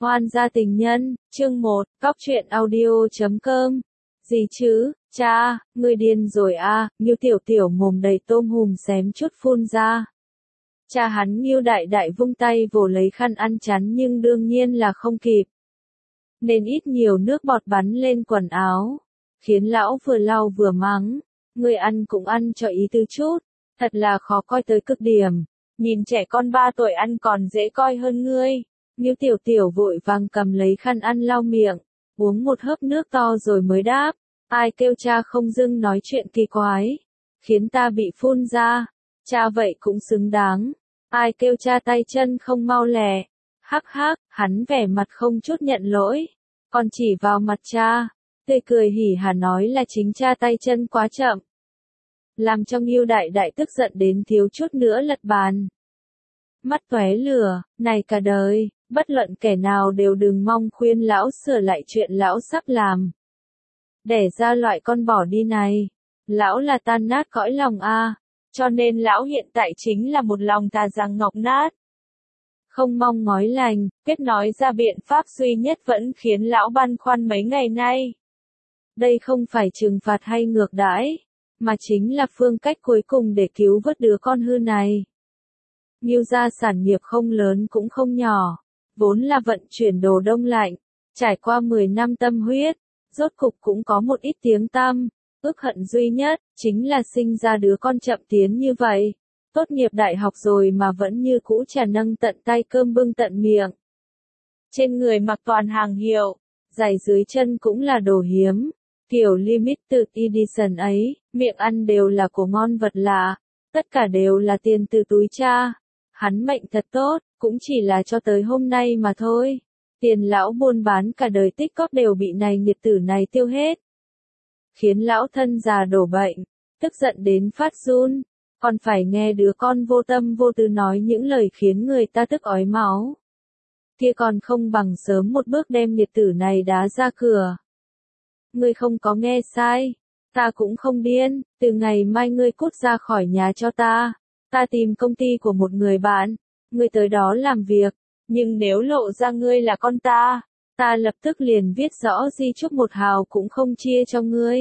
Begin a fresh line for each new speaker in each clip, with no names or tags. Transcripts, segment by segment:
Hoan gia tình nhân, chương 1, Cóc truyện audio.com. Gì chứ, cha, ngươi điên rồi à, Ngưu Tiểu Tiểu mồm đầy tôm hùm xém chút phun ra. Cha hắn Ngưu Đại Đại vung tay vồ lấy khăn ăn chắn nhưng đương nhiên là không kịp. Nên ít nhiều nước bọt bắn lên quần áo, khiến lão vừa lau vừa mắng. Ngươi ăn cũng ăn cho ý tứ chút, thật là khó coi tới cực điểm. Nhìn trẻ con 3 tuổi ăn còn dễ coi hơn ngươi. Ngưu Tiểu Tiểu vội vàng cầm lấy khăn ăn lau miệng, uống một hớp nước to rồi mới đáp. Ai kêu cha không dưng nói chuyện kỳ quái, khiến ta bị phun ra. Cha vậy cũng xứng đáng. Ai kêu cha tay chân không mau lẹ. Hắc hắc, hắn vẻ mặt không chút nhận lỗi, còn chỉ vào mặt cha, tươi cười hỉ hả nói là chính cha tay chân quá chậm. Làm cho Ngưu Đại Đại tức giận đến thiếu chút nữa lật bàn. Mắt tóe lửa, này cả đời, bất luận kẻ nào đều đừng mong khuyên lão sửa lại chuyện lão sắp làm. Đẻ ra loại con bỏ đi này, lão là tan nát cõi lòng a, cho nên lão hiện tại chính là một lòng thà rằng ngọc nát. Không mong ngói lành, kết nói ra biện pháp duy nhất vẫn khiến lão băn khoăn mấy ngày nay. Đây không phải trừng phạt hay ngược đãi, mà chính là phương cách cuối cùng để cứu vớt đứa con hư này. Ngưu gia sản nghiệp không lớn cũng không nhỏ, vốn là vận chuyển đồ đông lạnh, trải qua 10 năm tâm huyết, rốt cục cũng có một ít tiếng tăm, ước hận duy nhất, chính là sinh ra đứa con chậm tiến như vậy, tốt nghiệp đại học rồi mà vẫn như cũ chả nâng tận tay cơm bưng tận miệng. Trên người mặc toàn hàng hiệu, giày dưới chân cũng là đồ hiếm, kiểu limited edition ấy, miệng ăn đều là của ngon vật lạ, tất cả đều là tiền từ túi cha. Hắn mệnh thật tốt, cũng chỉ là cho tới hôm nay mà thôi. Tiền lão buôn bán cả đời tích cóp đều bị này nghiệt tử này tiêu hết. Khiến lão thân già đổ bệnh, tức giận đến phát run, còn phải nghe đứa con vô tâm vô tư nói những lời khiến người ta tức ói máu. Kia còn không bằng sớm một bước đem nghiệt tử này đá ra cửa. Ngươi không có nghe sai, ta cũng không điên, từ ngày mai ngươi cút ra khỏi nhà cho ta. Ta tìm công ty của một người bạn, ngươi tới đó làm việc, nhưng nếu lộ ra ngươi là con ta lập tức liền viết rõ di chúc một hào cũng không chia cho ngươi.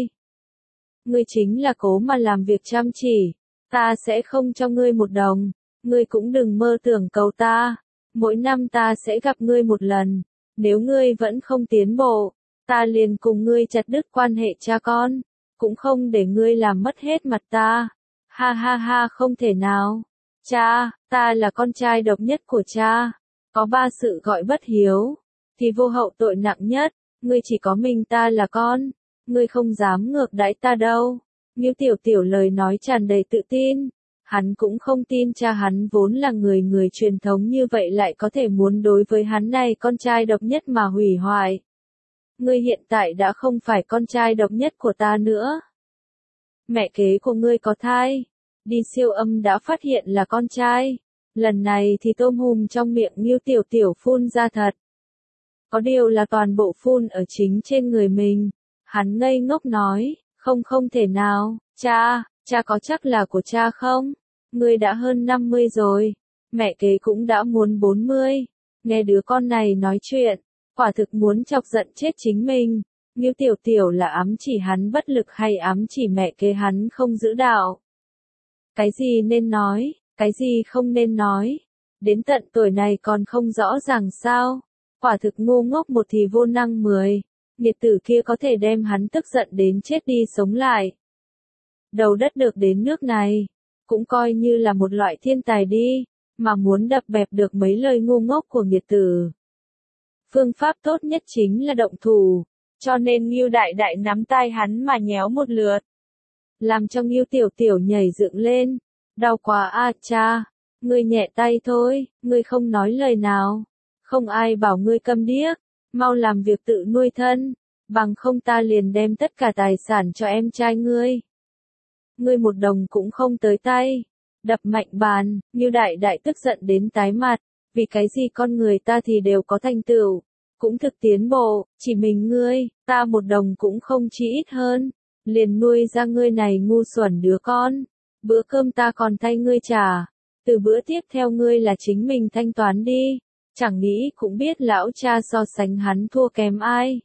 Ngươi chính là cố mà làm việc chăm chỉ, ta sẽ không cho ngươi một đồng, ngươi cũng đừng mơ tưởng cầu ta, mỗi năm ta sẽ gặp ngươi một lần, nếu ngươi vẫn không tiến bộ, ta liền cùng ngươi chặt đứt quan hệ cha con, cũng không để ngươi làm mất hết mặt ta. Ha ha ha, không thể nào. Cha, ta là con trai độc nhất của cha. Có 3 sự gọi bất hiếu, thì vô hậu tội nặng nhất. Ngươi chỉ có mình ta là con. Ngươi không dám ngược đãi ta đâu. Ngưu Tiểu Tiểu lời nói tràn đầy tự tin. Hắn cũng không tin cha hắn vốn là người truyền thống như vậy lại có thể muốn đối với hắn này con trai độc nhất mà hủy hoại. Ngươi hiện tại đã không phải con trai độc nhất của ta nữa. Mẹ kế của ngươi có thai, đi siêu âm đã phát hiện là con trai. Lần này thì tôm hùm trong miệng Ngưu Tiểu Tiểu phun ra thật. Có điều là toàn bộ phun ở chính trên người mình. Hắn ngây ngốc nói, không thể nào, cha có chắc là của cha không? Ngươi đã hơn 50 rồi, mẹ kế cũng đã muốn 40. Nghe đứa con này nói chuyện, quả thực muốn chọc giận chết chính mình. Ngưu Tiểu Tiểu là ám chỉ hắn bất lực hay ám chỉ mẹ kế hắn không giữ đạo? Cái gì nên nói, cái gì không nên nói? Đến tận tuổi này còn không rõ ràng sao? Quả thực ngu ngốc một thì vô năng 10. Nghiệt tử kia có thể đem hắn tức giận đến chết đi sống lại. Đầu đất được đến nước này, cũng coi như là một loại thiên tài đi, mà muốn đập bẹp được mấy lời ngu ngốc của nghiệt tử. Phương pháp tốt nhất chính là động thủ. Cho nên Ngưu Đại Đại nắm tay hắn mà nhéo một lượt. Làm cho Ngưu Tiểu Tiểu nhảy dựng lên. Đau quá a cha. Ngươi nhẹ tay thôi, ngươi không nói lời nào. Không ai bảo ngươi câm điếc. Mau làm việc tự nuôi thân. Bằng không ta liền đem tất cả tài sản cho em trai ngươi. Ngươi một đồng cũng không tới tay. Đập mạnh bàn, Ngưu Đại Đại tức giận đến tái mặt. Vì cái gì con người ta thì đều có thành tựu. Cũng thực tiến bộ, chỉ mình ngươi, ta một đồng cũng không chỉ ít hơn, liền nuôi ra ngươi này ngu xuẩn đứa con, bữa cơm ta còn thay ngươi trả, từ bữa tiếp theo ngươi là chính mình thanh toán đi, Chẳng nghĩ cũng biết lão cha so sánh hắn thua kém ai.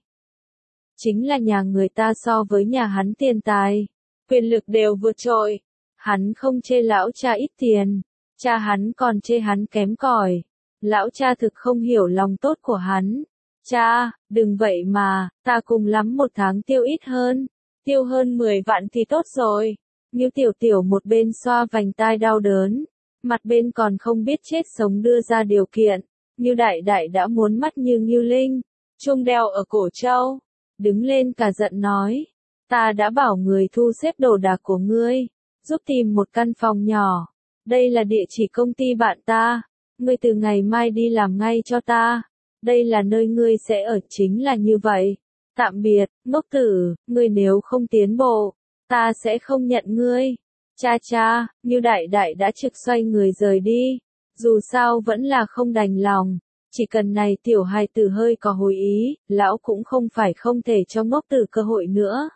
Chính là nhà người ta so với nhà hắn tiền tài, quyền lực đều vượt trội. Hắn không chê lão cha ít tiền, cha hắn còn chê hắn kém cỏi. Lão cha thực không hiểu lòng tốt của hắn. Cha, đừng vậy mà, ta cùng lắm một tháng tiêu ít hơn, tiêu hơn 10 vạn thì tốt rồi. Ngưu Tiểu Tiểu một bên xoa vành tai đau đớn, mặt bên còn không biết chết sống đưa ra điều kiện. Ngưu Đại Đại đã muốn mắt như Ngưu Linh, chuông đeo ở cổ trâu, đứng lên cả giận nói, ta đã bảo người thu xếp đồ đạc của ngươi, giúp tìm một căn phòng nhỏ, đây là địa chỉ công ty bạn ta, ngươi từ ngày mai đi làm ngay cho ta, đây là nơi ngươi sẽ ở, chính là như vậy. Tạm biệt, ngốc tử, ngươi nếu không tiến bộ, ta sẽ không nhận ngươi. Cha cha, Ngưu Đại Đại đã trực xoay người rời đi, dù sao vẫn là không đành lòng, chỉ cần này tiểu hài tử hơi có hồi ý, lão cũng không phải không thể cho ngốc tử cơ hội nữa.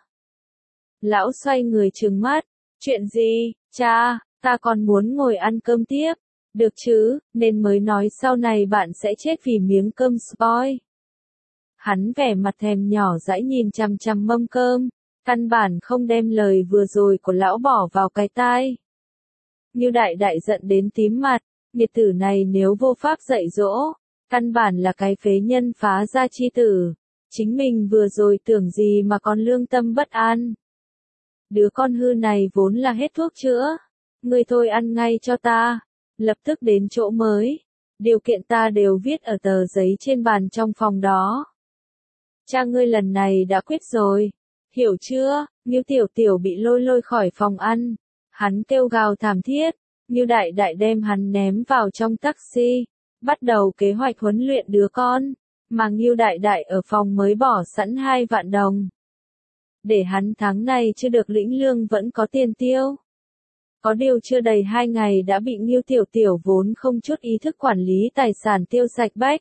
Lão xoay người trừng mắt, chuyện gì, cha, ta còn muốn ngồi ăn cơm tiếp, được chứ, nên mới nói sau này bạn sẽ chết vì miếng cơm spoil. Hắn vẻ mặt thèm nhỏ dãi nhìn chằm chằm mâm cơm, căn bản không đem lời vừa rồi của lão bỏ vào cái tai. Ngưu Đại Đại giận đến tím mặt, nghiệt tử này nếu vô pháp dạy dỗ, căn bản là cái phế nhân phá gia chi tử, chính mình vừa rồi tưởng gì mà còn lương tâm bất an. Đứa con hư này vốn là hết thuốc chữa, ngươi thôi ăn ngay cho ta, lập tức đến chỗ mới, điều kiện ta đều viết ở tờ giấy trên bàn trong phòng đó. Cha ngươi lần này đã quyết rồi, hiểu chưa? Ngưu Tiểu Tiểu bị lôi khỏi phòng ăn, hắn kêu gào thảm thiết, Ngưu Đại Đại đem hắn ném vào trong taxi, bắt đầu kế hoạch huấn luyện đứa con, mà Ngưu Đại Đại ở phòng mới bỏ sẵn 2 vạn đồng. Để hắn tháng này chưa được lĩnh lương vẫn có tiền tiêu. Có điều chưa đầy 2 ngày đã bị Ngưu Tiểu Tiểu vốn không chút ý thức quản lý tài sản tiêu sạch bách.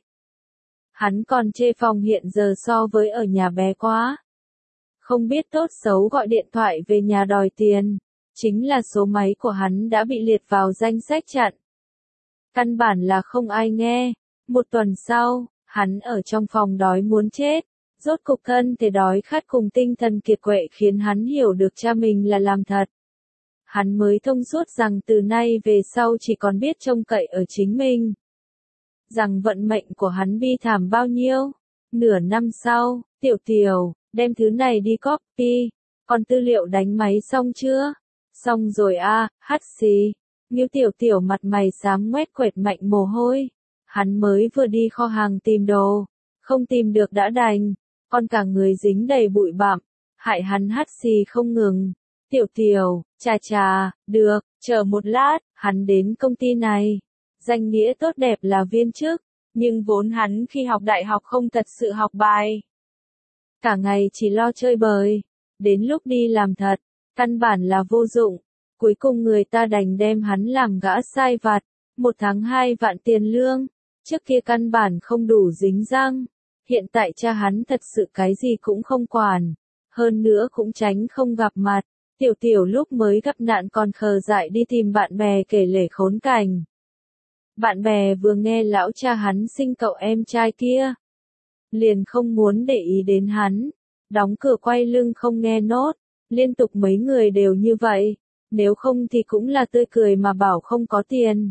Hắn còn chê phòng hiện giờ so với ở nhà bé quá. Không biết tốt xấu gọi điện thoại về nhà đòi tiền, chính là số máy của hắn đã bị liệt vào danh sách chặn. Căn bản là không ai nghe. Một tuần sau, hắn ở trong phòng đói muốn chết, rốt cục thân thể đói khát cùng tinh thần kiệt quệ khiến hắn hiểu được cha mình là làm thật. Hắn mới thông suốt rằng từ nay về sau chỉ còn biết trông cậy ở chính mình. Rằng vận mệnh của hắn bi thảm bao nhiêu. Nửa năm sau, Tiểu Tiểu, đem thứ này đi copy, còn tư liệu đánh máy xong chưa? Xong rồi a, hắt xì. Ngưu Tiểu Tiểu mặt mày xám ngoét quệt mạnh mồ hôi. Hắn mới vừa đi kho hàng tìm đồ, không tìm được đã đành, còn cả người dính đầy bụi bặm, hại hắn hắt xì không ngừng. Tiểu Tiểu, chà, được, chờ một lát, hắn đến công ty này. Danh nghĩa tốt đẹp là viên chức, nhưng vốn hắn khi học đại học không thật sự học bài. Cả ngày chỉ lo chơi bời, đến lúc đi làm thật, căn bản là vô dụng. Cuối cùng người ta đành đem hắn làm gã sai vặt, 1 tháng 2 vạn tiền lương, trước kia căn bản không đủ dính răng. Hiện tại cha hắn thật sự cái gì cũng không quản, hơn nữa cũng tránh không gặp mặt. Tiểu Tiểu lúc mới gặp nạn còn khờ dại đi tìm bạn bè kể lể khốn cảnh. Bạn bè vừa nghe lão cha hắn sinh cậu em trai kia, liền không muốn để ý đến hắn, đóng cửa quay lưng không nghe nốt, liên tục mấy người đều như vậy, nếu không thì cũng là tươi cười mà bảo không có tiền.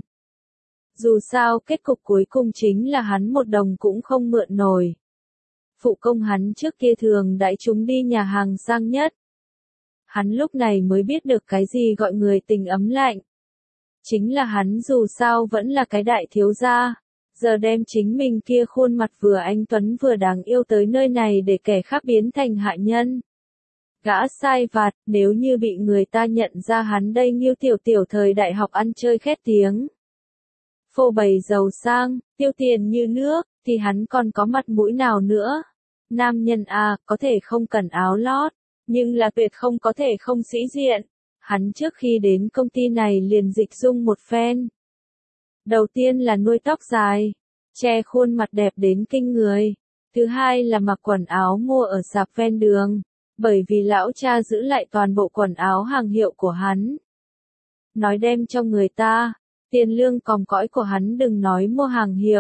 Dù sao kết cục cuối cùng chính là hắn một đồng cũng không mượn nổi. Phụ công hắn trước kia thường đãi chúng đi nhà hàng sang nhất. Hắn lúc này mới biết được cái gì gọi người tình ấm lạnh. Chính là hắn dù sao vẫn là cái đại thiếu gia, giờ đem chính mình kia khuôn mặt vừa anh tuấn vừa đáng yêu tới nơi này để kẻ khác biến thành hại nhân. Gã sai vặt, nếu như bị người ta nhận ra hắn đây Ngưu Tiểu Tiểu thời đại học ăn chơi khét tiếng. Phô bày giàu sang, tiêu tiền như nước, thì hắn còn có mặt mũi nào nữa. Nam nhân có thể không cần áo lót, nhưng là tuyệt không có thể không sĩ diện. Hắn trước khi đến công ty này liền dịch dung một phen. Đầu tiên là nuôi tóc dài, che khuôn mặt đẹp đến kinh người. Thứ hai là mặc quần áo mua ở sạp ven đường, bởi vì lão cha giữ lại toàn bộ quần áo hàng hiệu của hắn. Nói đem cho người ta, tiền lương còm cõi của hắn đừng nói mua hàng hiệu,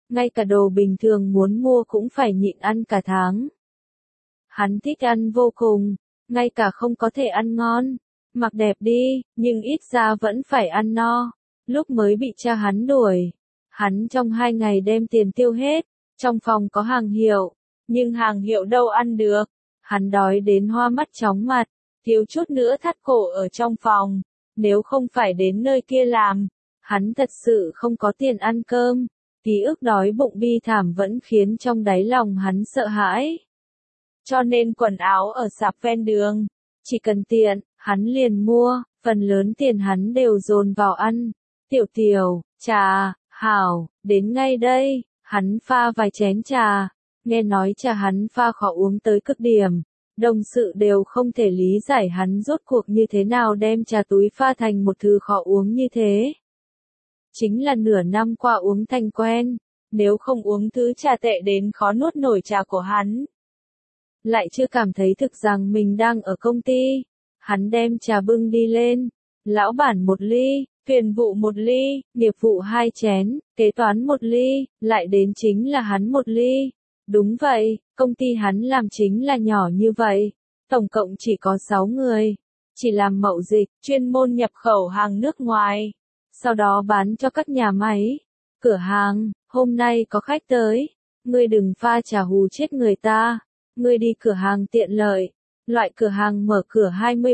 ngay cả đồ bình thường muốn mua cũng phải nhịn ăn cả tháng. Hắn thích ăn vô cùng, ngay cả không có thể ăn ngon, mặc đẹp đi, nhưng ít ra vẫn phải ăn no. Lúc mới bị cha hắn đuổi, hắn trong 2 ngày đem tiền tiêu hết, trong phòng có hàng hiệu, nhưng hàng hiệu đâu ăn được. Hắn đói đến hoa mắt chóng mặt, thiếu chút nữa thắt cổ ở trong phòng, nếu không phải đến nơi kia làm, hắn thật sự không có tiền ăn cơm. Ký ức đói bụng bi thảm vẫn khiến trong đáy lòng hắn sợ hãi. Cho nên quần áo ở sạp ven đường, chỉ cần tiện, hắn liền mua, phần lớn tiền hắn đều dồn vào ăn. Tiểu Tiểu, trà, hảo, đến ngay đây, hắn pha vài chén trà, nghe nói trà hắn pha khó uống tới cực điểm. Đồng sự đều không thể lý giải hắn rốt cuộc như thế nào đem trà túi pha thành một thứ khó uống như thế. Chính là nửa năm qua uống thành quen, nếu không uống thứ trà tệ đến khó nuốt nổi trà của hắn. Lại chưa cảm thấy thực rằng mình đang ở công ty, hắn đem trà bưng đi lên, lão bản 1 ly, phiền vụ 1 ly, nghiệp vụ 2 chén, kế toán 1 ly, lại đến chính là hắn 1 ly. Đúng vậy, công ty hắn làm chính là nhỏ như vậy, tổng cộng chỉ có 6 người, chỉ làm mậu dịch, chuyên môn nhập khẩu hàng nước ngoài, sau đó bán cho các nhà máy, cửa hàng. Hôm nay có khách tới, ngươi đừng pha trà hù chết người ta, ngươi đi cửa hàng tiện lợi, loại cửa hàng mở cửa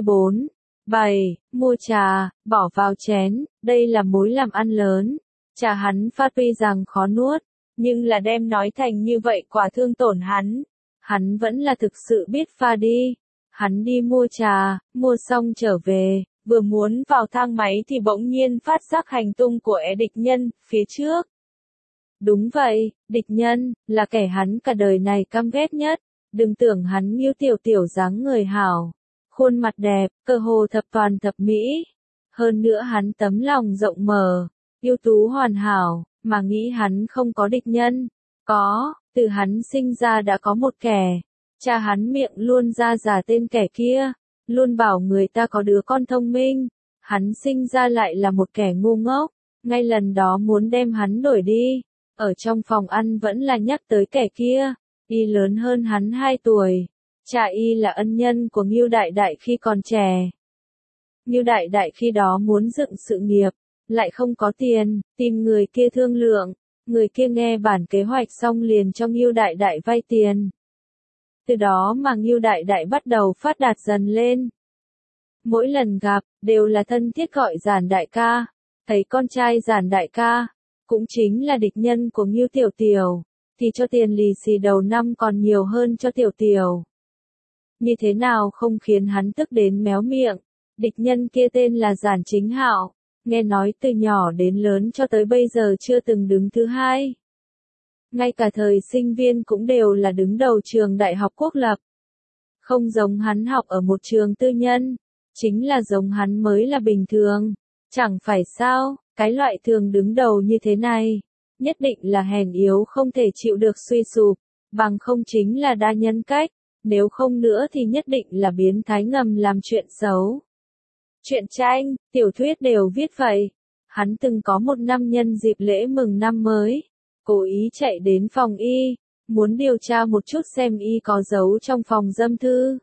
24/7, mua trà, bỏ vào chén, đây là mối làm ăn lớn. Trà hắn pha tuy rằng khó nuốt, nhưng là đem nói thành như vậy quả thương tổn hắn. Hắn vẫn là thực sự biết pha đi. Hắn đi mua trà, mua xong trở về, vừa muốn vào thang máy thì bỗng nhiên phát giác hành tung của địch nhân, phía trước. Đúng vậy, địch nhân, là kẻ hắn cả đời này căm ghét nhất. Đừng tưởng hắn như Tiểu Tiểu dáng người hảo, khuôn mặt đẹp, cơ hồ thập toàn thập mỹ. Hơn nữa hắn tấm lòng rộng mở, ưu tú hoàn hảo, mà nghĩ hắn không có địch nhân. Có, từ hắn sinh ra đã có một kẻ. Cha hắn miệng luôn ra giả tên kẻ kia, luôn bảo người ta có đứa con thông minh. Hắn sinh ra lại là một kẻ ngu ngốc, ngay lần đó muốn đem hắn đuổi đi. Ở trong phòng ăn vẫn là nhắc tới kẻ kia. Y lớn hơn hắn 2 tuổi. Cha Y là ân nhân của Ngưu Đại Đại khi còn trẻ. Ngưu Đại Đại khi đó muốn dựng sự nghiệp, lại không có tiền, tìm người kia thương lượng. Người kia nghe bản kế hoạch xong liền cho Ngưu Đại Đại vay tiền. Từ đó mà Ngưu Đại Đại bắt đầu phát đạt dần lên. Mỗi lần gặp, đều là thân thiết gọi Giản đại ca. Thấy con trai Giản đại ca, cũng chính là địch nhân của Ngưu Tiểu Tiểu, thì cho tiền lì xì đầu năm còn nhiều hơn cho Tiểu Tiểu. Như thế nào không khiến hắn tức đến méo miệng. Địch nhân kia tên là Giản Chính Hạo, nghe nói từ nhỏ đến lớn cho tới bây giờ chưa từng đứng thứ 2. Ngay cả thời sinh viên cũng đều là đứng đầu trường đại học quốc lập. Không giống hắn học ở một trường tư nhân, chính là giống hắn mới là bình thường. Chẳng phải sao, cái loại thường đứng đầu như thế này, nhất định là hèn yếu không thể chịu được suy sụp, bằng không chính là đa nhân cách, nếu không nữa thì nhất định là biến thái ngầm làm chuyện xấu. Truyện tranh, tiểu thuyết đều viết vậy. Hắn từng có một năm nhân dịp lễ mừng năm mới, cố ý chạy đến phòng Y, muốn điều tra một chút xem Y có giấu trong phòng dâm thư,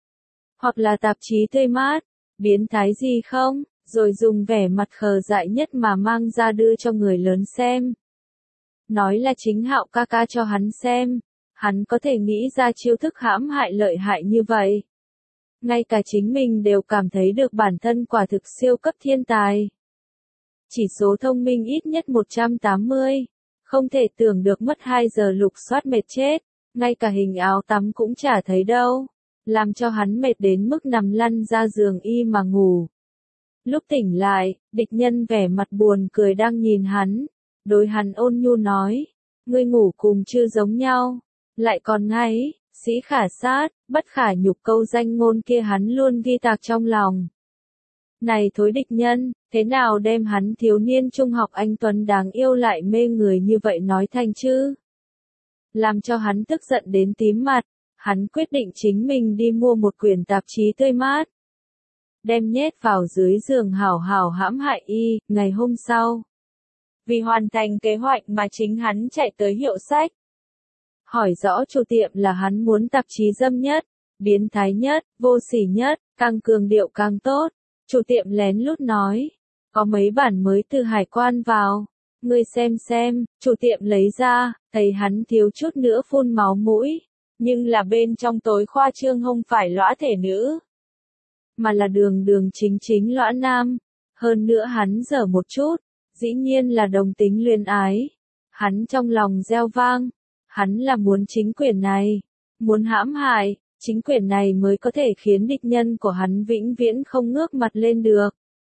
hoặc là tạp chí tươi mát, biến thái gì không, rồi dùng vẻ mặt khờ dại nhất mà mang ra đưa cho người lớn xem. Nói là Chính Hạo ca ca cho hắn xem, hắn có thể nghĩ ra chiêu thức hãm hại lợi hại như vậy. Ngay cả chính mình đều cảm thấy được bản thân quả thực siêu cấp thiên tài. Chỉ số thông minh ít nhất 180, không thể tưởng được mất 2 giờ lục soát mệt chết, ngay cả hình áo tắm cũng chả thấy đâu, làm cho hắn mệt đến mức nằm lăn ra giường Y mà ngủ. Lúc tỉnh lại, địch nhân vẻ mặt buồn cười đang nhìn hắn, đối hắn ôn nhu nói, ngươi ngủ cùng chưa giống nhau, lại còn ngay, sĩ khả sát, bất khả nhục câu danh ngôn kia hắn luôn ghi tạc trong lòng. Này thối địch nhân, thế nào đem hắn thiếu niên trung học anh tuấn đáng yêu lại mê người như vậy nói thành chứ? Làm cho hắn tức giận đến tím mặt, hắn quyết định chính mình đi mua một quyển tạp chí tươi mát. Đem nhét vào dưới giường hảo hảo hãm hại Y, ngày hôm sau. Vì hoàn thành kế hoạch mà chính hắn chạy tới hiệu sách. Hỏi rõ chủ tiệm là hắn muốn tạp chí dâm nhất, biến thái nhất, vô sỉ nhất, càng cường điệu càng tốt. Chủ tiệm lén lút nói, có mấy bản mới từ hải quan vào, ngươi xem, chủ tiệm lấy ra, thấy hắn thiếu chút nữa phun máu mũi, nhưng là bên trong tối khoa trương không phải lõa thể nữ, mà là đường đường chính lõa nam, hơn nữa hắn dở một chút, dĩ nhiên là đồng tính luyến ái. Hắn trong lòng reo vang, hắn là muốn chính quyền này, muốn hãm hại, chính quyền này mới có thể khiến địch nhân của hắn vĩnh viễn không ngước mặt lên được.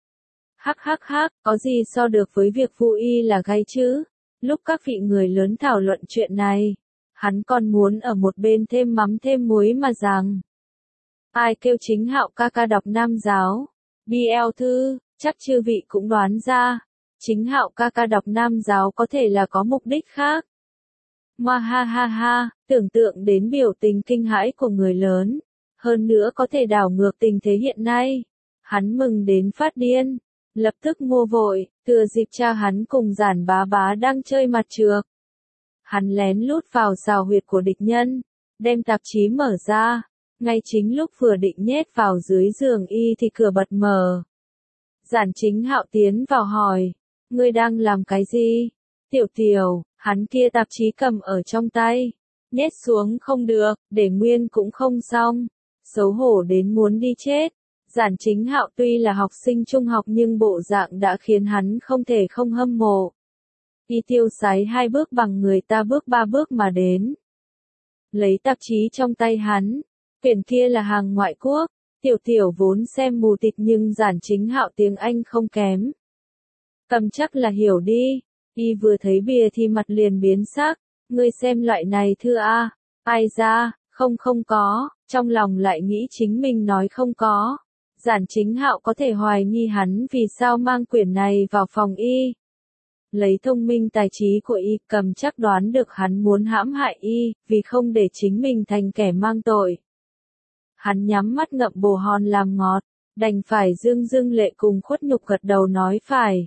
Hắc, có gì so được với việc Vu Y là gay chứ? Lúc các vị người lớn thảo luận chuyện này, hắn còn muốn ở một bên thêm mắm thêm muối mà rằng. Ai kêu chính Hạo ca ca đọc nam giáo? BL thư, chắc chư vị cũng đoán ra, chính Hạo ca ca đọc nam giáo có thể là có mục đích khác. Mà ha, tưởng tượng đến biểu tình kinh hãi của người lớn, hơn nữa có thể đảo ngược tình thế hiện nay. Hắn mừng đến phát điên, lập tức mua vội, thừa dịp cha hắn cùng Giản Bá Bá đang chơi mặt trược. Hắn lén lút vào xào huyệt của địch nhân, đem tạp chí mở ra, ngay chính lúc vừa định nhét vào dưới giường y thì cửa bật mở. Giản Chính Hạo tiến vào hỏi, ngươi đang làm cái gì? Tiểu, hắn kia tạp chí cầm ở trong tay, nhét xuống không được, để nguyên cũng không xong, xấu hổ đến muốn đi chết. Giản Chính Hạo tuy là học sinh trung học nhưng bộ dạng đã khiến hắn không thể không hâm mộ. Y tiêu sái 2 bước bằng người ta bước 3 bước mà đến. Lấy tạp chí trong tay hắn, quyển kia là hàng ngoại quốc, tiểu vốn xem mù tịt nhưng Giản Chính Hạo tiếng Anh không kém. Cầm chắc là hiểu đi, y vừa thấy bìa thì mặt liền biến sắc, ngươi xem loại này thư a, ai ra, không có, trong lòng lại nghĩ chính mình nói không có. Giản Chính Hạo có thể hoài nghi hắn vì sao mang quyển này vào phòng y. Lấy thông minh tài trí của y cầm chắc đoán được hắn muốn hãm hại y, vì không để chính mình thành kẻ mang tội. Hắn nhắm mắt ngậm bồ hòn làm ngọt, đành phải dưng lệ cùng khuất nhục gật đầu nói phải.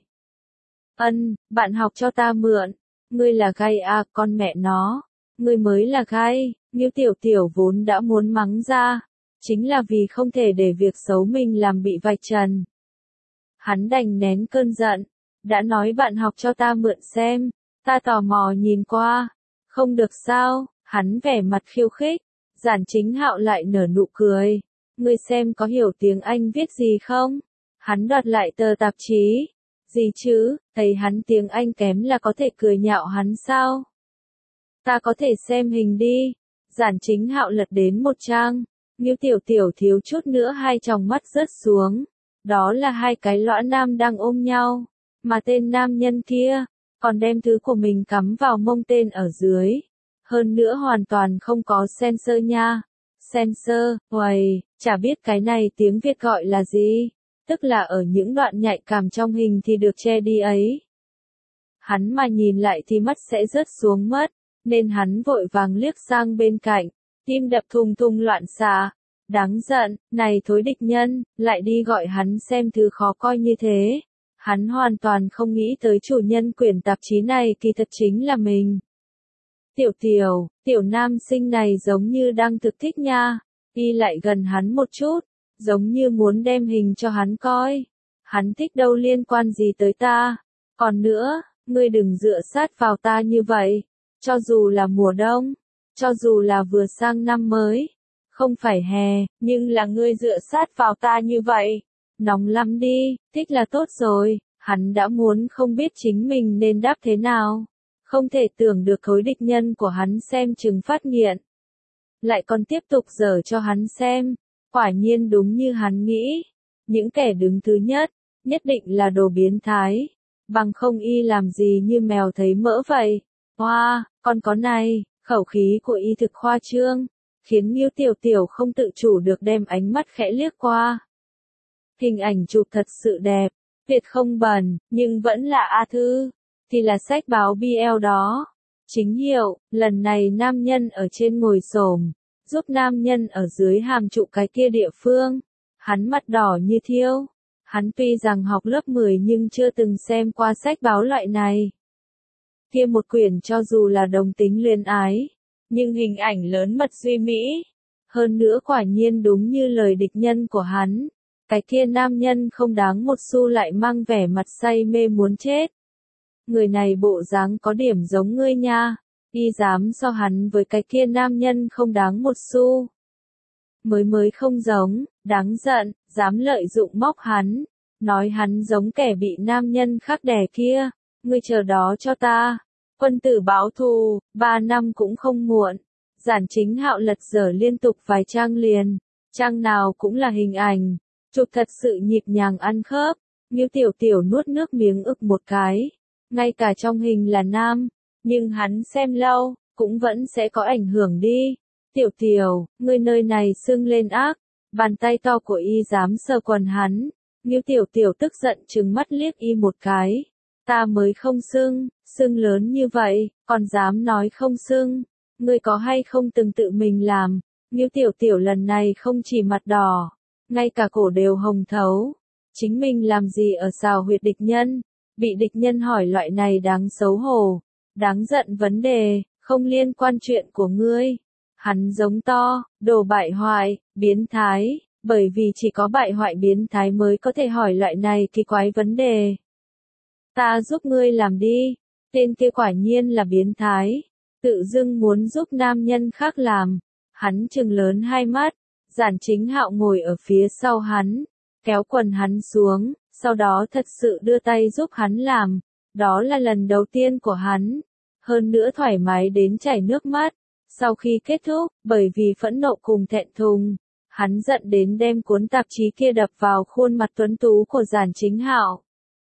Bạn học cho ta mượn, ngươi là gay à, con mẹ nó, ngươi mới là gay, Ngưu Tiểu vốn đã muốn mắng ra, chính là vì không thể để việc xấu mình làm bị vạch trần. Hắn đành nén cơn giận, đã nói bạn học cho ta mượn xem, ta tò mò nhìn qua, không được sao, hắn vẻ mặt khiêu khích, Giản Chính Hạo lại nở nụ cười, ngươi xem có hiểu tiếng Anh viết gì không? Hắn đoạt lại tờ tạp chí, gì chứ, thấy hắn tiếng Anh kém là có thể cười nhạo hắn sao? Ta có thể xem hình đi, Giản Chính Hạo lật đến một trang. Ngưu Tiểu thiếu chút nữa 2 tròng mắt rớt xuống. Đó là 2 cái lõa nam đang ôm nhau. Mà tên nam nhân kia, còn đem thứ của mình cắm vào mông tên ở dưới. Hơn nữa hoàn toàn không có sensor nha. Sensor, uầy, chả biết cái này tiếng Việt gọi là gì. Tức là ở những đoạn nhạy cảm trong hình thì được che đi ấy. Hắn mà nhìn lại thì mắt sẽ rớt xuống mất. Nên hắn vội vàng liếc sang bên cạnh. Tim đập thùng loạn xạ. Đáng giận, này thối địch nhân, lại đi gọi hắn xem thứ khó coi như thế. Hắn hoàn toàn không nghĩ tới chủ nhân quyển tạp chí này kỳ thật chính là mình. Tiểu nam sinh này giống như đang thực thích nha. Y lại gần hắn một chút, giống như muốn đem hình cho hắn coi. Hắn thích đâu liên quan gì tới ta. Còn nữa, ngươi đừng dựa sát vào ta như vậy. Cho dù là mùa đông, cho dù là vừa sang năm mới, không phải hè, nhưng là ngươi dựa sát vào ta như vậy. Nóng lắm đi, thích là tốt rồi, hắn đã muốn không biết chính mình nên đáp thế nào. Không thể tưởng được khối địch nhân của hắn xem chừng phát nghiện. Lại còn tiếp tục giở cho hắn xem, quả nhiên đúng như hắn nghĩ. Những kẻ đứng thứ nhất định là đồ biến thái. Bằng không y làm gì như mèo thấy mỡ vậy. Hoa, con có này, khẩu khí của y thực khoa trương, khiến Ngưu Tiểu không tự chủ được đem ánh mắt khẽ liếc qua. Hình ảnh chụp thật sự đẹp, Việt không bẩn, nhưng vẫn là A Thư, thì là sách báo BL đó. Chính hiệu, lần này nam nhân ở trên ngồi xổm, giúp nam nhân ở dưới hàm trụ cái kia địa phương. Hắn mặt đỏ như thiêu. Hắn tuy rằng học lớp 10 nhưng chưa từng xem qua sách báo loại này. Kia một quyển cho dù là đồng tính luyến ái, nhưng hình ảnh lớn mật duy mỹ. Hơn nữa quả nhiên đúng như lời địch nhân của hắn. Cái kia nam nhân không đáng một xu lại mang vẻ mặt say mê muốn chết. Người này bộ dáng có điểm giống ngươi nha. Y dám so hắn với cái kia nam nhân không đáng một xu. Mới không giống, đáng giận, dám lợi dụng móc hắn. Nói hắn giống kẻ bị nam nhân khác đè kia. Ngươi chờ đó cho ta. Quân tử báo thù, 3 năm cũng không muộn. Giản Chính Hạo lật dở liên tục vài trang liền. Trang nào cũng là hình ảnh. Chụp thật sự nhịp nhàng ăn khớp. Như Tiểu Tiểu nuốt nước miếng ực một cái. Ngay cả trong hình là nam. Nhưng hắn xem lâu, cũng vẫn sẽ có ảnh hưởng đi. Tiểu Tiểu, ngươi nơi này sưng lên ác. Bàn tay to của y dám sờ quần hắn. Như Tiểu Tiểu tức giận trừng mắt liếc y một cái. Ta mới không sưng, sưng lớn như vậy, còn dám nói không sưng. Ngươi có hay không từng tự mình làm? Như Tiểu Tiểu lần này không chỉ mặt đỏ, ngay cả cổ đều hồng thấu. Chính mình làm gì ở xào huyệt địch nhân? Bị địch nhân hỏi loại này đáng xấu hổ, đáng giận vấn đề, không liên quan chuyện của ngươi. Hắn giống to, đồ bại hoại, biến thái, bởi vì chỉ có bại hoại biến thái mới có thể hỏi loại này kỳ quái vấn đề. Ta giúp ngươi làm đi. Tên kia quả nhiên là biến thái. Tự dưng muốn giúp nam nhân khác làm. Hắn trừng lớn hai mắt. Giản Chính Hạo ngồi ở phía sau hắn. Kéo quần hắn xuống. Sau đó thật sự đưa tay giúp hắn làm. Đó là lần đầu tiên của hắn. Hơn nữa thoải mái đến chảy nước mắt. Sau khi kết thúc, bởi vì phẫn nộ cùng thẹn thùng, hắn giận đến đem cuốn tạp chí kia đập vào khuôn mặt tuấn tú của Giản Chính Hạo.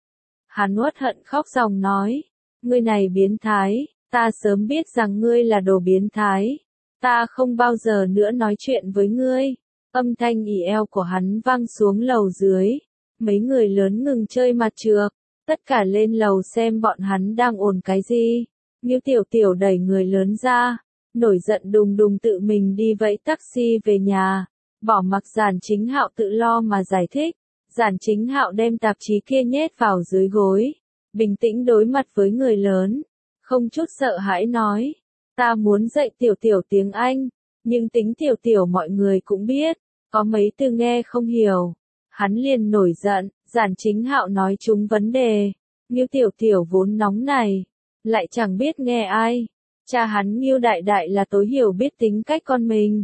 Hắn uất hận khóc ròng nói, ngươi này biến thái, ta sớm biết rằng ngươi là đồ biến thái, ta không bao giờ nữa nói chuyện với ngươi. Âm thanh ỉ eo của hắn vang xuống lầu dưới, mấy người lớn ngừng chơi mặt trược, tất cả lên lầu xem bọn hắn đang ồn cái gì. Như Tiểu Tiểu đẩy người lớn ra, nổi giận đùng đùng tự mình đi vẫy taxi về nhà, bỏ mặc Giản Chính Hạo tự lo mà giải thích. Giản Chính Hạo đem tạp chí kia nhét vào dưới gối, bình tĩnh đối mặt với người lớn, không chút sợ hãi nói, ta muốn dạy Tiểu Tiểu tiếng Anh, nhưng tính Tiểu Tiểu mọi người cũng biết, có mấy từ nghe không hiểu. Hắn liền nổi giận, Giản Chính Hạo nói trúng vấn đề, Ngưu Tiểu Tiểu vốn nóng này, lại chẳng biết nghe ai. Cha hắn Ngưu Đại Đại là tối hiểu biết tính cách con mình.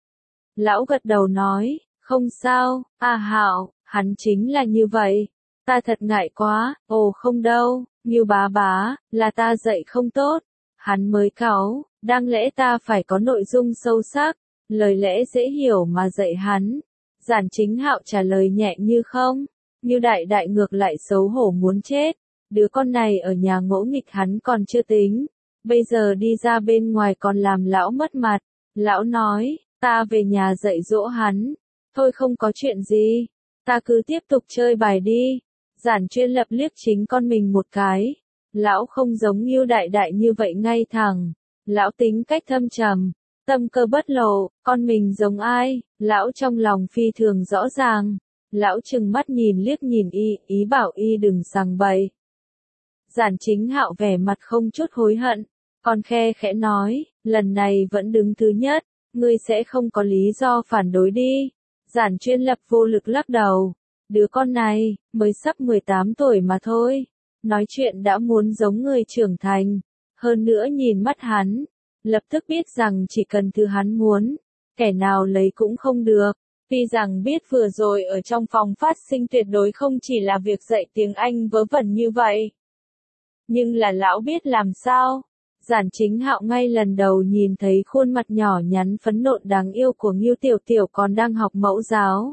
Lão gật đầu nói, không sao, Hạo. Hắn chính là như vậy. Ta thật ngại quá, ồ không đâu, Ngưu bá bá, là ta dạy không tốt. Hắn mới cáu, đáng lẽ ta phải có nội dung sâu sắc, lời lẽ dễ hiểu mà dạy hắn. Giản Chính Hạo trả lời nhẹ như không. Ngưu Đại Đại ngược lại xấu hổ muốn chết. Đứa con này ở nhà ngỗ nghịch hắn còn chưa tính. Bây giờ đi ra bên ngoài còn làm lão mất mặt. Lão nói, ta về nhà dạy dỗ hắn. Thôi không có chuyện gì. Ta cứ tiếp tục chơi bài đi. Giản Chuyên Lập liếc chính con mình một cái. Lão không giống Ngưu Đại Đại như vậy ngay thẳng. Lão tính cách thâm trầm, tâm cơ bất lộ, con mình giống ai, lão trong lòng phi thường rõ ràng. Lão trừng mắt nhìn liếc nhìn y, ý bảo y đừng sằng bậy. Giản Chính Hạo vẻ mặt không chút hối hận, còn khe khẽ nói, lần này vẫn đứng thứ nhất, ngươi sẽ không có lý do phản đối đi. Giản Chuyên Lập vô lực lắc đầu, đứa con này, mới sắp 18 tuổi mà thôi, nói chuyện đã muốn giống người trưởng thành, hơn nữa nhìn mắt hắn, lập tức biết rằng chỉ cần thứ hắn muốn, kẻ nào lấy cũng không được. Tuy rằng biết vừa rồi ở trong phòng phát sinh tuyệt đối không chỉ là việc dạy tiếng Anh vớ vẩn như vậy, nhưng là lão biết làm sao. Giản Chính Hạo ngay lần đầu nhìn thấy khuôn mặt nhỏ nhắn phấn nộn đáng yêu của Ngưu Tiểu Tiểu còn đang học mẫu giáo.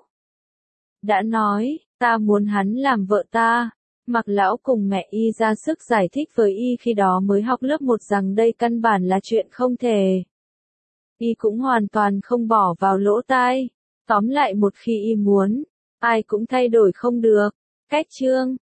Đã nói, ta muốn hắn làm vợ ta. Mặc lão cùng mẹ y ra sức giải thích với y khi đó mới học lớp 1 rằng đây căn bản là chuyện không thể. Y cũng hoàn toàn không bỏ vào lỗ tai. Tóm lại một khi y muốn, ai cũng thay đổi không được. Cách chương